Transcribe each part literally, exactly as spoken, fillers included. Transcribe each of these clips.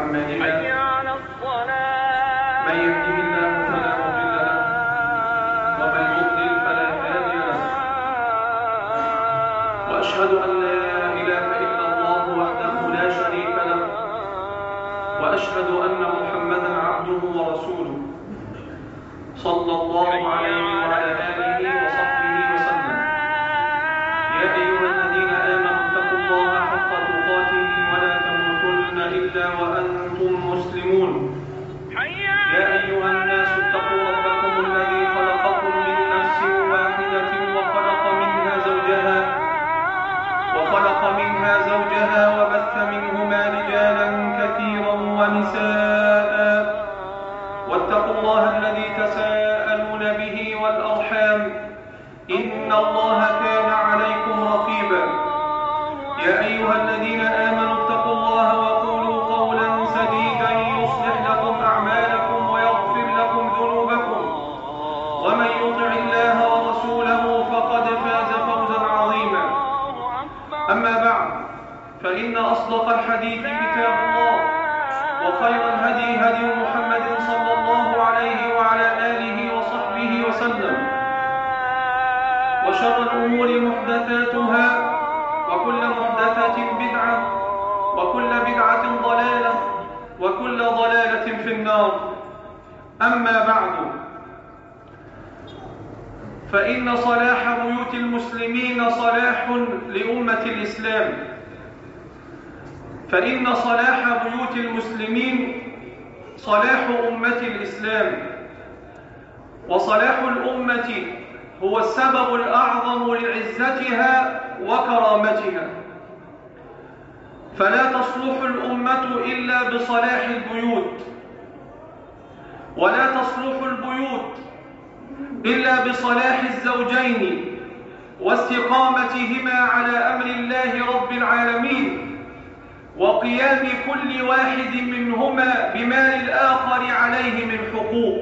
أعمالنا من يهده الله فلا مضل له ومن يضلل فلا هادي له وأشهد أن لا إله إلا الله وحده لا شريك له وأشهد أن محمدا عبده ورسوله صلى الله عليه وعلى آله وصحبه وسلم. يا أيها الذين آمنوا اتقوا الله حق تقاته ولا تموتن إلا وأنتم مسلمون. يا أيها الناس اتقوا ربكم الذي خلقكم من نفس واحدة وخلق منها زوجها وخلق منها زوجها وبث منهما رجالا كثيرا ونساء واتقوا الله الذي تساءلون به والأرحام إن الله كان عليكم رقيبا. يا أيها الذين آمنوا اتقوا الله وقولوا قولا سديدا يصلح لكم أعمالكم ويغفر لكم ذنوبكم ومن يطع الله ورسوله فقد فاز فوزا عظيما. أما بعد، فإن أصدق الحديث كتاب الله وخير الهدي هدي محمد صلى الله عليه وعلى آله وصحبه وسلم، وشر الأمور محدثاتها وكل محدثة بدعة وكل بدعة ضلالة وكل ضلالة في النار. أما بعد، فإن صلاح بيوت المسلمين صلاح لأمة الإسلام فإن صلاح بيوت المسلمين صلاح أمة الإسلام، وصلاح الأمة هو السبب الأعظم لعزتها وكرامتها، فلا تصلح الأمة إلا بصلاح البيوت، ولا تصلح البيوت إلا بصلاح الزوجين واستقامتهما على أمر الله رب العالمين، وقيام كل واحد منهما بما للآخر عليه من حقوق.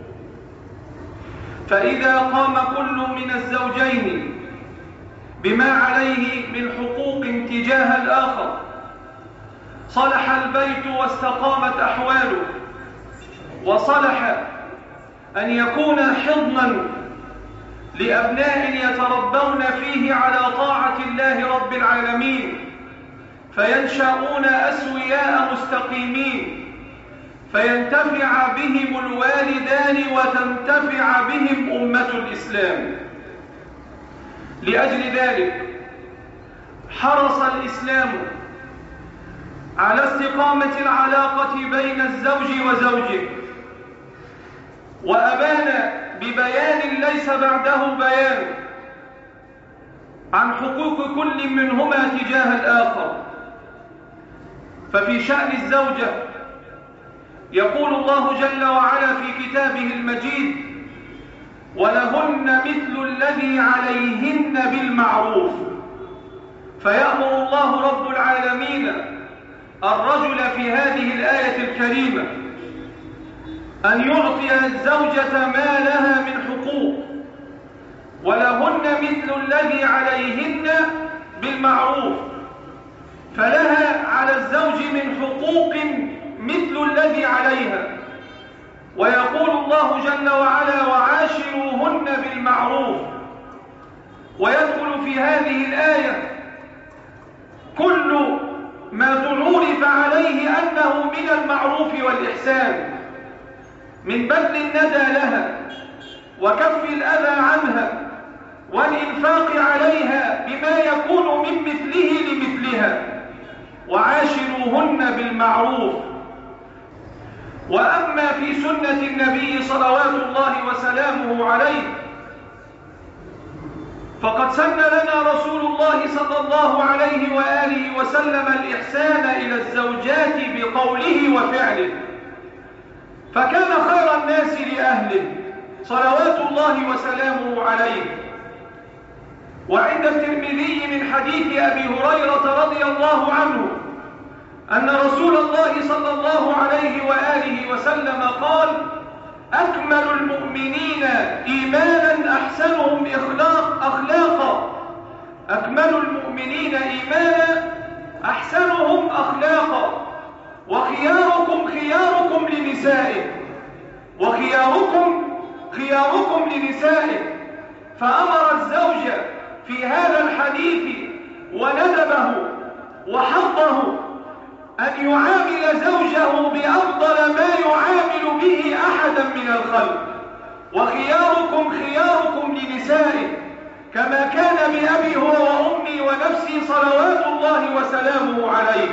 فإذا قام كل من الزوجين بما عليه من حقوق تجاه الآخر صلح البيت واستقامت أحواله، وصلح أن يكون حضنا لأبناء يتربون فيه على طاعة الله رب العالمين، فينشأون أسوياء مستقيمين، فينتفع بهم الوالدان وتنتفع بهم أمة الإسلام. لأجل ذلك حرص الإسلام على استقامة العلاقة بين الزوج وزوجه، وأبان ببيان ليس بعده بيان عن حقوق كل منهما تجاه الآخر. ففي شأن الزوجة يقول الله جل وعلا في كتابه المجيد: ولهن مثل الذي عليهن بالمعروف. فيأمر الله رب العالمين الرجل في هذه الآية الكريمة أن يعطي الزوجة ما لها من حقوق، ولهن مثل الذي عليهن بالمعروف، فلها على الزوج من حقوق مثل الذي عليها. ويقول الله جل وعلا: وعاشروهن بالمعروف. ويدخل في هذه الآية كل ما تعرف عليه أنه من المعروف والإحسان، من بذل الندى لها وكف الأذى عنها والإنفاق عليها بما يكون من مثله لمثلها. وعاشروهن بالمعروف. وأما في سنة النبي صلوات الله وسلامه عليه فقد سن لنا رسول الله صلى الله عليه وآله وسلم الإحسان إلى الزوجات بقوله وفعله، فكان خير الناس لأهله صلوات الله وسلامه عليه. وعند الترمذي من حديث أبي هريرة رضي الله عنه أن رسول الله صلى الله عليه وآله وسلم قال: أكمل المؤمنين إيمانا أحسنهم إخلاق أخلاقا. أكمل المؤمنين إيمانا أحسنهم أخلاقا. وخياركم خياركم لنسائه وخياركم خياركم لنسائه فأمر الزوج في هذا الحديث وندبه وحضه أن يعامل زوجه بأفضل ما يعامل به أحدا من الخلق. وخياركم خياركم لنسائه كما كان بأبي هو وأمي ونفسي صلوات الله وسلامه عليه.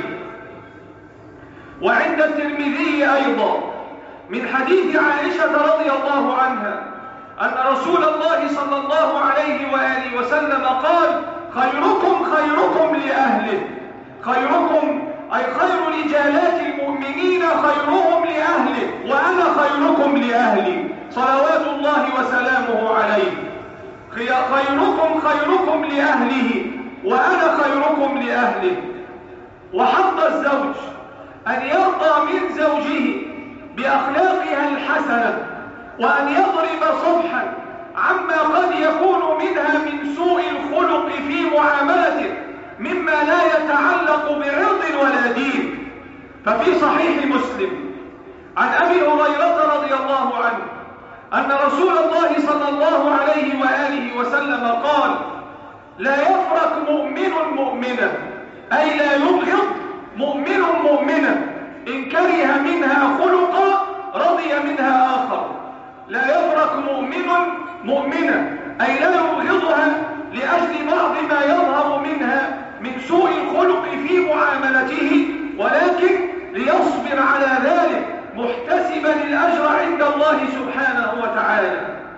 وعند الترمذي أيضا من حديث عائشة رضي الله عنها أن رسول الله صلى الله عليه وآله وسلم قال: خيركم خيركم لأهله. خيركم أي خير رجالات المؤمنين خيرهم لأهله، وأنا خيركم لأهلي صلوات الله وسلامه عليه. خيركم خيركم لأهله وأنا خيركم لأهله. وحق الزوج أن يرضى من زوجه بأخلاقها الحسنة، وأن يضرب صفحا عما قد يكون منها من سوء الخلق في معاملته مما لا يتعلق بعرض ولا دين. ففي صحيح مسلم عن أبي هريرة رضي الله عنه أن رسول الله صلى الله عليه وآله وسلم قال: لا يفرق مؤمن مؤمنة، أي لا يبغض مؤمن مؤمنة إن كره منها خلقا رضي منها آخر. لا يفرق مؤمن مؤمنة أي لا يبغضها لأجل بعض ما يظهر منها من سوء الخلق في معاملته، ولكن ليصبر على ذلك محتسبا الأجر عند الله سبحانه وتعالى.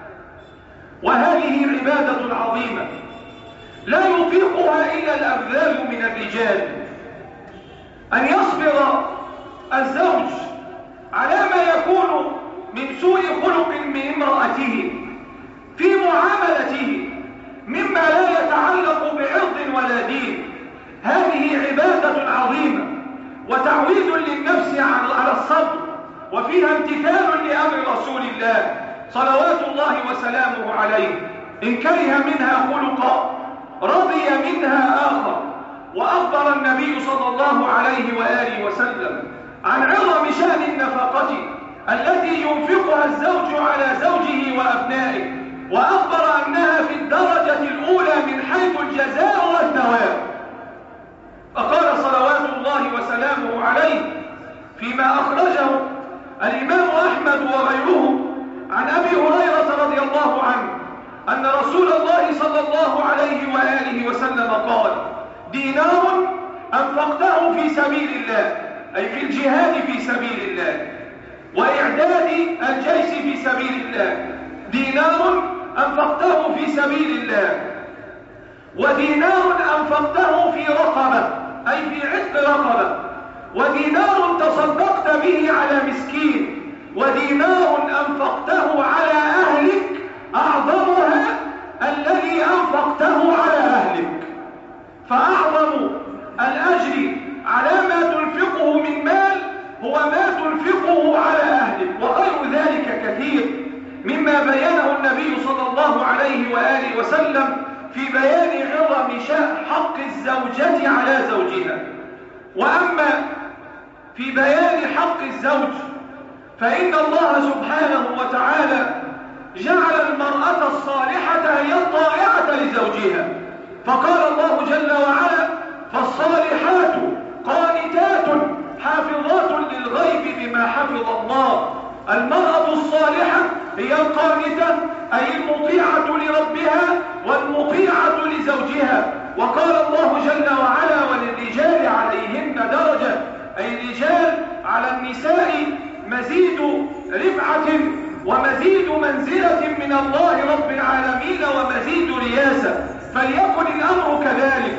وهذه عبادة عظيمة لا يطيقها إلا الأبذال من الرجال، أن يصبر الزوج على ما يكون من سوء خلق من امرأته في معاملته مما لا يتعلق بعرض ولا دين. هذه عبادة عظيمة وتعويد للنفس على الصبر، وفيها امتثال لأمر رسول الله صلوات الله وسلامه عليه. إن كره منها خلقا رضي منها آخر. وأخبر النبي صلى الله عليه وآله وسلم عن عظم شأن النفقة التي ينفقها الزوج على زوجه وأبنائه، وأخبر أنها في الدرجة الأولى من حيث الجزاء والثواب. فقال صلوات الله وسلامه عليه فيما أخرجه الإمام أحمد وغيره عن أبي هريرة رضي الله عنه أن رسول الله صلى الله عليه وآله وسلم قال: دينار أنفقته في سبيل الله، أي في الجهاد في سبيل الله وإعداد الجيش في سبيل الله. دينار أنفقته في سبيل الله، ودينار أنفقته في رقبة أي في عتق رقبة، ودينار تصدقت به على مسكين، ودينار أنفقته على أهلك أعظمها الذي أنفقته على أهلك. فأعظم الأجر على ما تنفقه من مال هو ما تنفقه على أهلك، وغير ذلك كثير مما بيانه النبي صلى الله عليه وآله وسلم في بيان عظم شأن حق الزوجة على زوجها. وأما في بيان حق الزوج فإن الله سبحانه وتعالى جعل المرأة الصالحة هي الطائعة لزوجها، فقال الله جل وعلا: فالصالحات قانتات حافظات للغيب بما حفظ الله. المرأة الصالحة هي القانتة أي المطيعة لربها والمطيعة لزوجها. وقال الله جل وعلا: وللرجال عليهن درجة، أي الرجال على النساء مزيد رفعة ومزيد منزلة من الله رب العالمين ومزيد رياسة، فليكن الأمر كذلك.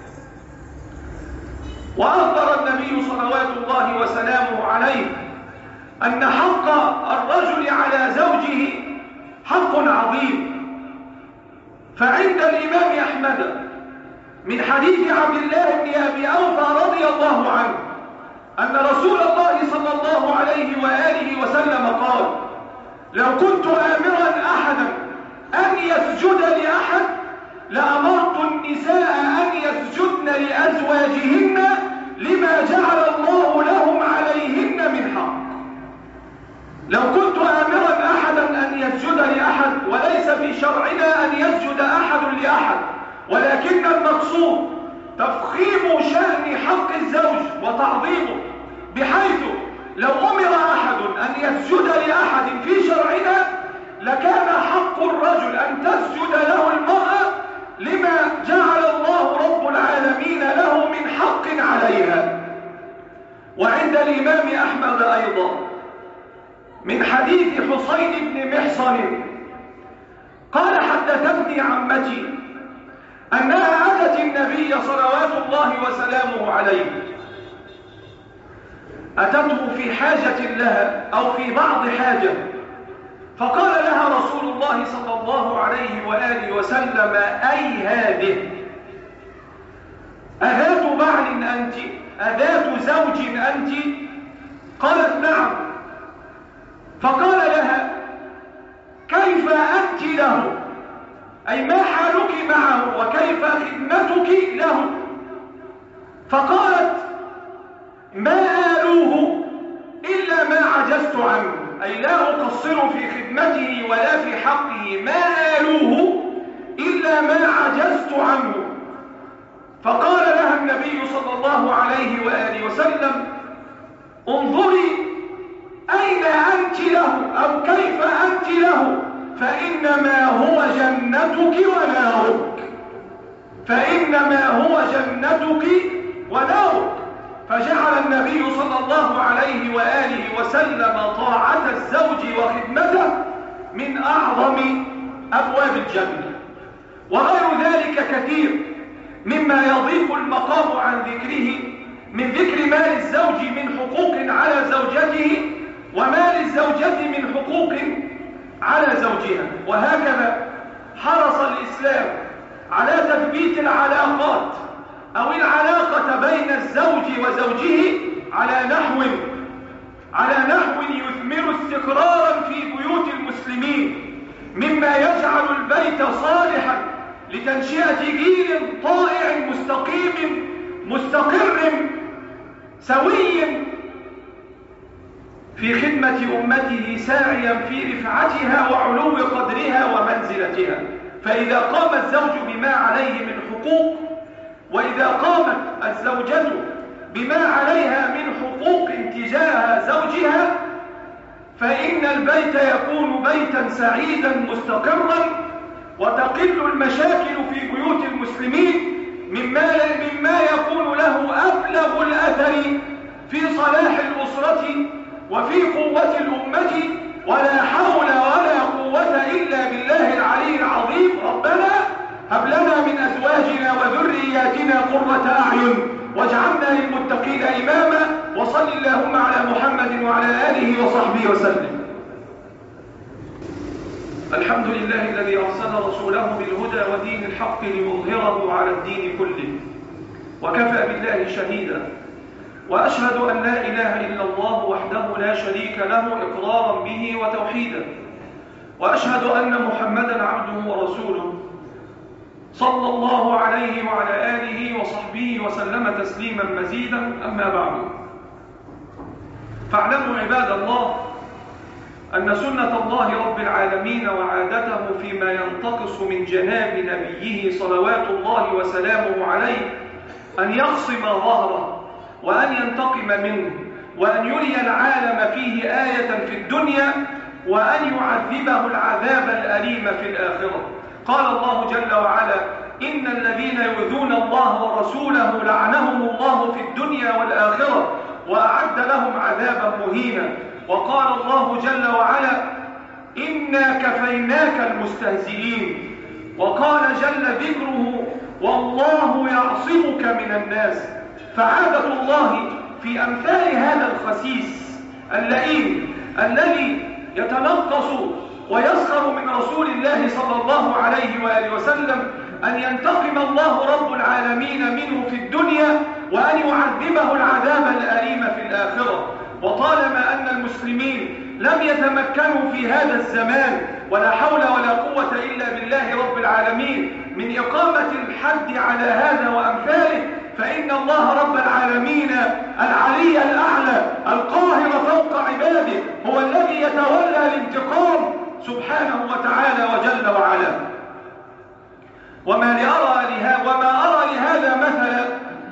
وأخبر النبي صلوات الله وسلامه عليه أن حق الرجل على زوجه حق عظيم. فعند الإمام أحمد من حديث عبد الله بن أبي أوفى رضي الله عنه أن رسول الله صلى الله عليه وآله وسلم قال: لو كنت آمرا أحدا أن يسجد لأحد لأمرت النساء أن يسجدن لأزواجهن لما جعل الله لهم على لو كنت آمرا أحدا أن يسجد لأحد، وليس في شرعنا أن يسجد أحد لأحد، ولكن المقصود تفخيم شأن حق الزوج وتعظيمه، بحيث لو أمر أحد أن يسجد لأحد في شرعنا لكان حق الرجل أن تسجد له المرأة لما جعل الله رب العالمين له من حق عليها. وعند الإمام أحمد أيضا من حديث حسين بن محصن قال حدثتني عمتي أنها أتت النبي صلوات الله وسلامه عليه، أتته في حاجة لها أو في بعض حاجة، فقال لها رسول الله صلى الله عليه وآله وسلم: أي هذه؟ أذات بعل أنت؟ أذات زوج أنت؟ قالت: نعم. فقال لها: كيف أنت له؟ أي ما حالك معه وكيف خدمتك له؟ فقالت: ما آلوه إلا ما عجزت عنه، أي لا أقصر في خدمته ولا في حقه، ما آلوه إلا ما عجزت عنه. فقال لها النبي صلى الله عليه وآله وسلم: انظري أين أنت له أو كيف أنت له، فإنما هو جنتك ونارك، فإنما هو جنتك ونارك. فجعل النبي صلى الله عليه وآله وسلم طاعة الزوج وخدمته من أعظم أبواب الجنة. وغير ذلك كثير مما يضيق المقام عن ذكره، من ذكر ما للزوج من حقوق على زوجته وما للزوجة من حقوق على زوجها. وهكذا حرص الإسلام على تثبيت العلاقات أو العلاقة بين الزوج وزوجه على نحو على نحو يثمر استقرارا في بيوت المسلمين، مما يجعل البيت صالحا لتنشئة جيل طائع مستقيم مستقر سوي في خدمة أمته، ساعيا في رفعتها وعلو قدرها ومنزلتها. فإذا قام الزوج بما عليه من حقوق، وإذا قامت الزوجة بما عليها من حقوق تجاه زوجها، فإن البيت يكون بيتا سعيدا مستقرا، وتقل المشاكل في بيوت المسلمين، مما مما يكون له أبلغ الأثر في صلاح الأسرة وفي قوة الأمة. ولا حول ولا قوة إلا بالله العلي العظيم. ربنا هب لنا من أزواجنا وذرياتنا قرة أعين واجعلنا للمتقين إماما. وصل اللهم على محمد وعلى آله وصحبه وسلم. الحمد لله الذي أرسل رسوله بالهدى ودين الحق ليظهره على الدين كله، وكفى بالله شهيدا. وأشهد أن لا إله إلا الله وحده لا شريك له إقرارا به وتوحيدا، وأشهد أن محمدا عبده ورسوله صلى الله عليه وعلى آله وصحبه وسلم تسليما مزيدا. أما بعد، فاعلموا عباد الله أن سنة الله رب العالمين وعادته فيما ينتقص من جناب نبيه صلوات الله وسلامه عليه أن يقصم ظهره وأن ينتقم منه، وأن يري العالم فيه آية في الدنيا، وأن يعذبه العذاب الأليم في الآخرة. قال الله جل وعلا: إن الذين يؤذون الله ورسوله لعنهم الله في الدنيا والآخرة وأعد لهم عذابا مهينا. وقال الله جل وعلا: إنا كفيناك المستهزئين. وقال جل ذكره: والله يعصمك من الناس. فعادة الله في أمثال هذا الخسيس اللئيم الذي يتنقص ويسخر من رسول الله صلى الله عليه وآله وسلم أن ينتقم الله رب العالمين منه في الدنيا، وأن يعذبه العذاب الأليم في الآخرة. وطالما أن المسلمين لم يتمكنوا في هذا الزمان، ولا حول ولا قوة إلا بالله رب العالمين، من إقامة الحد على هذا وأمثاله، فإن الله رب العالمين العلي الأعلى القاهر فوق عباده هو الذي ويتولى الانتقام سبحانه وتعالى وجل وعلا. وما لأرى لها وما أرى لهذا مثلا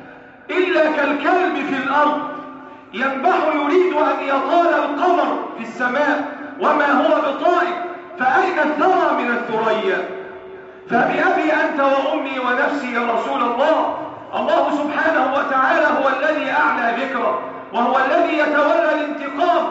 إلا كالكلب في الأرض ينبح يريد أن يطال القمر في السماء وما هو بطائر، فأين الثرى من الثريا؟ فبأبي أنت وأمي ونفسي يا رسول الله، الله سبحانه وتعالى هو الذي أعلى ذكره، وهو الذي يتولى الانتقام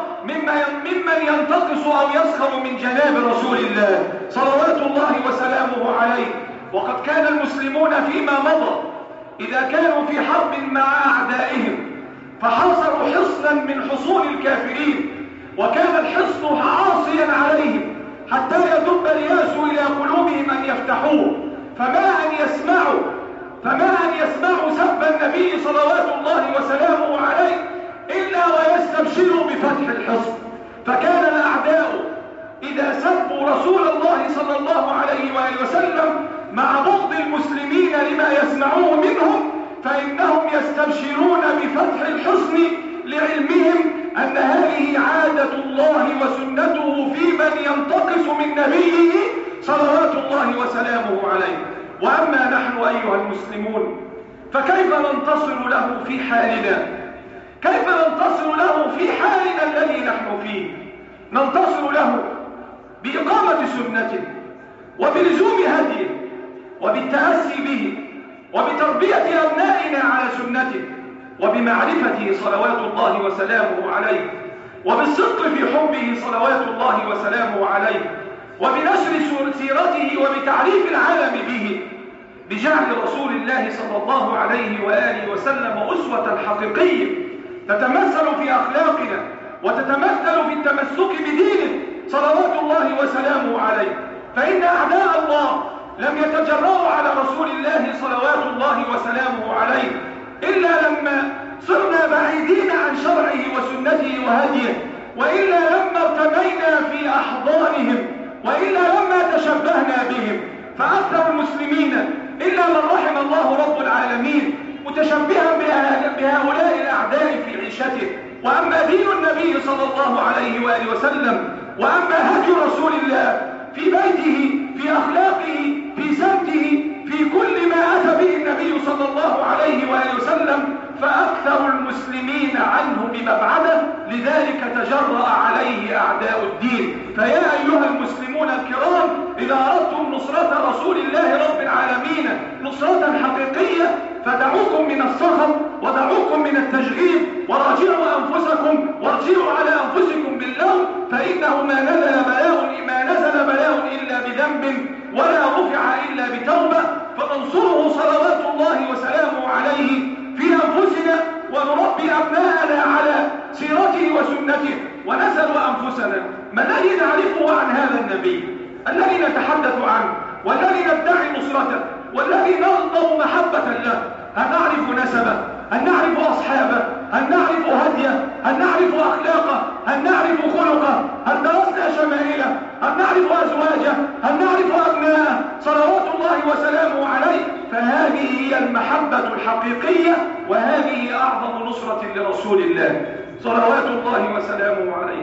ممن ينتقص أو يسخر من جناب رسول الله صلوات الله وسلامه عليه. وقد كان المسلمون فيما مضى إذا كانوا في حرب مع أعدائهم فحاصروا حصنا من حصون الكافرين، وكان الحصن عاصيا عليهم حتى يدب الياس إلى قلوبهم أن يفتحوه، فما أن يسمعوا فما أن يسمعوا سب النبي صلوات الله وسلامه عليه إلا ويستبشروا بفتح الحصن. فكان الأعداء إذا سبوا رسول الله صلى الله عليه وآله وسلم مع بغض المسلمين لما يسمعوه منهم فإنهم يستبشرون بفتح الحصن لعلمهم أن هذه عادة الله وسنته في من ينتقص من نبيه صلوات الله وسلامه عليه. وأما نحن أيها المسلمون فكيف ننتصر له في حالنا؟ كيف ننتصر له في حالنا الذي نحن فيه؟ ننتصر له بإقامة سنته وبلزوم هديه وبالتأسي به وبتربية أبنائنا على سنته وبمعرفته صلوات الله وسلامه عليه وبالصدق في حبه صلوات الله وسلامه عليه وبنشر سيرته وبتعريف العالم به، بجعل رسول الله صلى الله عليه وآله وسلم أسوة حقيقية تتمثل في أخلاقنا وتتمثل في التمسك بدينه صلوات الله وسلامه عليه. فإن أعداء الله لم يتجرؤوا على رسول الله صلوات الله وسلامه عليه إلا لما صرنا بعيدين عن شرعه وسنته وهديه، وإلا لما ارتمينا في أحضانهم، وإلا لما تشبهنا بهم. فأكثر المسلمين إلا من رحم الله رب العالمين متشبها بهؤلاء الأعداء في عيشته. وأما دين النبي صلى الله عليه وآله وسلم، وأما هدي رسول الله في بيته، في أخلاقه، في سمته، في كل ما أتى به النبي صلى الله عليه وآله وسلم، فأكثر المسلمين عنه بمبعده، لذلك تجرأ عليه أعداء الدين. فيا أيها المسلمون الكرام، إذا أردتم نصرة رسول الله رب العالمين نصرة حقيقية فدعوكم من الصخب ودعوكم من التشغيب وراجعوا أنفسكم وارجعوا على أنفسكم باللوم، فإنه ما نزل بلاء ما نزل بلاء إلا بذنب ولا رفع إلا بتوبة. فننصره صلوات الله وسلامه عليه في أنفسنا ونربي أبناءنا على سيرته وسنته ونسأل أنفسنا ما الذي نعرفه عن هذا النبي الذي نتحدث عنه والذي ندعي نصرته والذي نرضى محبة له؟ هل نعرف نسبه؟ هل نعرف أصحابه؟ هل نعرف هديه؟ هل نعرف أخلاقه؟ هل نعرف خلقه؟ هل درسنا شمائله؟ هل نعرف أزواجه؟ هل نعرف أبناءه صلوات الله وسلامه عليه؟ فهذه هي المحبة الحقيقية، وهذه أعظم نصرة لرسول الله صلوات الله وسلامه عليه.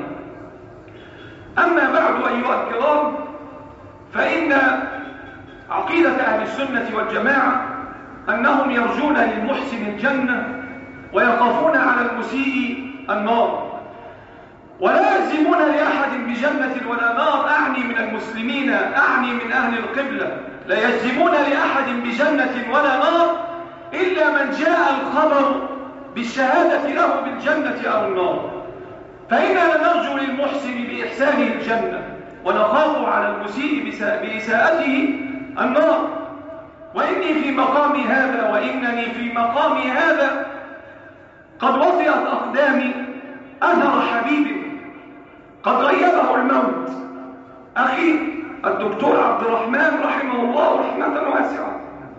أما بعد أيها الكرام، فإن عقيدة أهل السنة والجماعة أنهم يرجون للمحسن الجنة ويخافون على المسيء النار، ولا يلزمون لأحد بجنة ولا نار. أعني من المسلمين، أعني من أهل القبلة، لا يلزمون لأحد بجنة ولا نار إلا من جاء الخبر بالشهادة له بالجنة أو النار. فإننا نرجو للمحسن بإحسانه الجنة ونخاف على المسيء بإساءته النار. وإني في مقامي هذا وإنني في مقامي هذا قد وطئت أقدامي أثر حبيبي قد غيبه الموت، أخي الدكتور عبد الرحمن رحمه الله رحمة واسعة.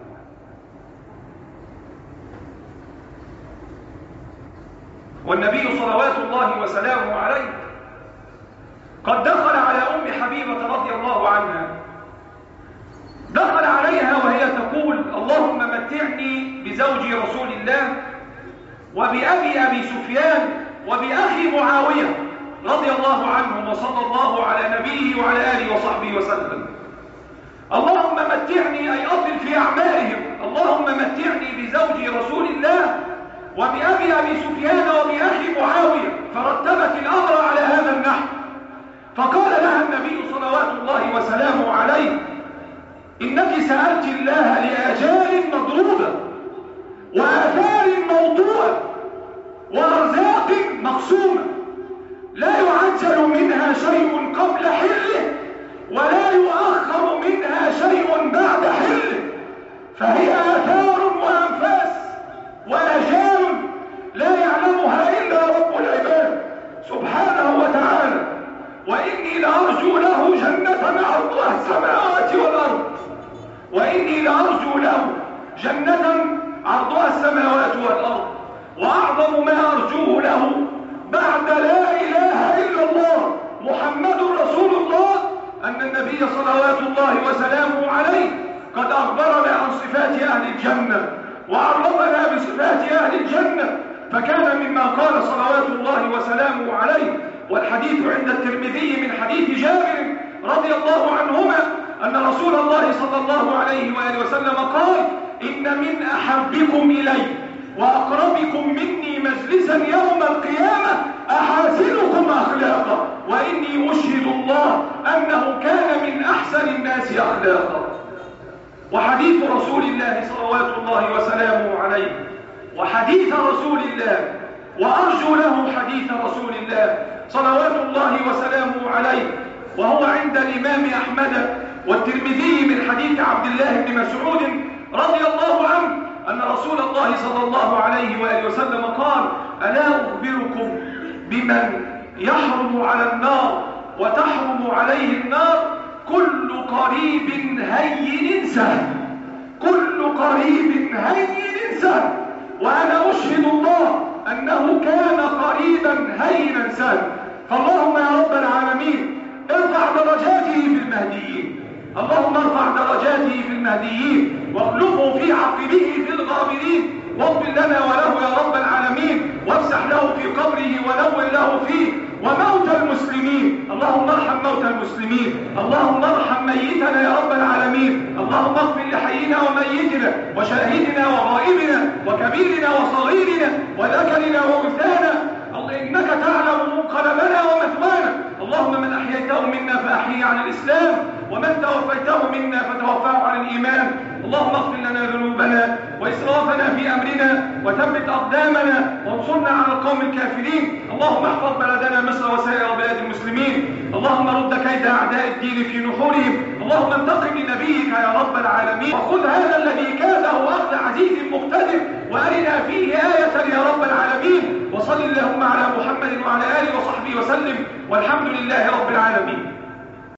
والنبي صلوات الله وسلامه عليه قد دخل على أم حبيبة رضي الله عنها، دخل عليها وهي تقول: اللهم متعني بزوج رسول الله وبأبي أبي سفيان وبأخي معاوية رضي الله عنهم، وصلى الله على نبيه وعلى آله وصحبه وسلم. اللهم متعني أي أطل في أعمالهم. اللهم متعني بزوج رسول الله وبأبي أبي سفيان وبأخي معاوية، فرتبت الأمر على هذا النحو. فقال لها النبي صلوات الله وسلامه عليه: إنك سألت الله لآجال مضروبة وآثار موضوعة وأرزاق مقسومة، لا يعجل منها شيء قبل حله ولا يؤخر منها شيء بعد حله، فهي آثار وأنفاس وآجال لا يعلمها إلا رب العباد سبحانه وتعالى. وإني لأرجو له جنة عرضها السماوات والأرض، وإني لأرجو له جنة عرضها السماوات والأرض، وأعظم ما أرجوه له بعد لا إله إلا الله محمد رسول الله أن النبي صلوات الله وسلامه عليه قد أخبرنا عن صفات أهل الجنة وعرفنا بصفات أهل الجنة، فكان مما قال صلوات الله وسلامه عليه، والحديث عند الترمذي من حديث جابر رضي الله عنهما أن رسول الله صلى الله عليه وآله وسلم قال: إن من أحبكم إلي وأقربكم مني مجلسا يوم القيامة أحاسنكم أخلاقا، وإني أشهد الله أنه كان من أحسن الناس أخلاقا. وحديث رسول الله صلوات الله وسلامه عليه وحديث رسول الله، وأرجو له حديث رسول الله صلوات الله وسلامه عليه، وهو عند الإمام أحمد والترمذي من حديث عبد الله بن مسعود رضي الله عنه أن رسول الله صلى الله عليه وآله وسلم قال: ألا أخبركم بمن يحرم على النار وتحرم عليه النار؟ كل قريب هين سهل، كل قريب هين سهل، وأنا أشهد الله أنه كان قريبا هينا سهل. فاللهم يا رب العالمين ارفع درجاته في المهديين، اللهم ارفع درجاته في المهديين واخلفه في عقبه في الغابرين، واغفر لنا وله يا رب العالمين، وافسح له في قبره ونور له فيه، وموتى المسلمين اللهم ارحم موتى المسلمين، اللهم ارحم ميتنا يا رب العالمين، اللهم اغفر لحينا وميتنا وشاهدنا وغائبنا وكبيرنا وصغيرنا وذكرنا وانثانا، إنك تعلم منقلبنا ومثوانا. اللهم من أحييته منا فأحيي على الإسلام، ومن توفيته منا فتوفاه على الإيمان. اللهم اغفر لنا ذنوبنا وإسرافنا في أمرنا وثبت أقدامنا وانصرنا على القوم الكافرين. اللهم احفظ بلدنا مصر وسائر بلاد المسلمين. اللهم رد كيد أعداء الدين في نحورهم. اللهم انتقم لنبيك يا رب العالمين، وخذ هذا الذي كاده أخذ عزيز مقتدر وأرنا فيه آية يا رب العالمين. وصل اللهم على محمد وعلى آله وصحبه وسلم، والحمد لله رب العالمين.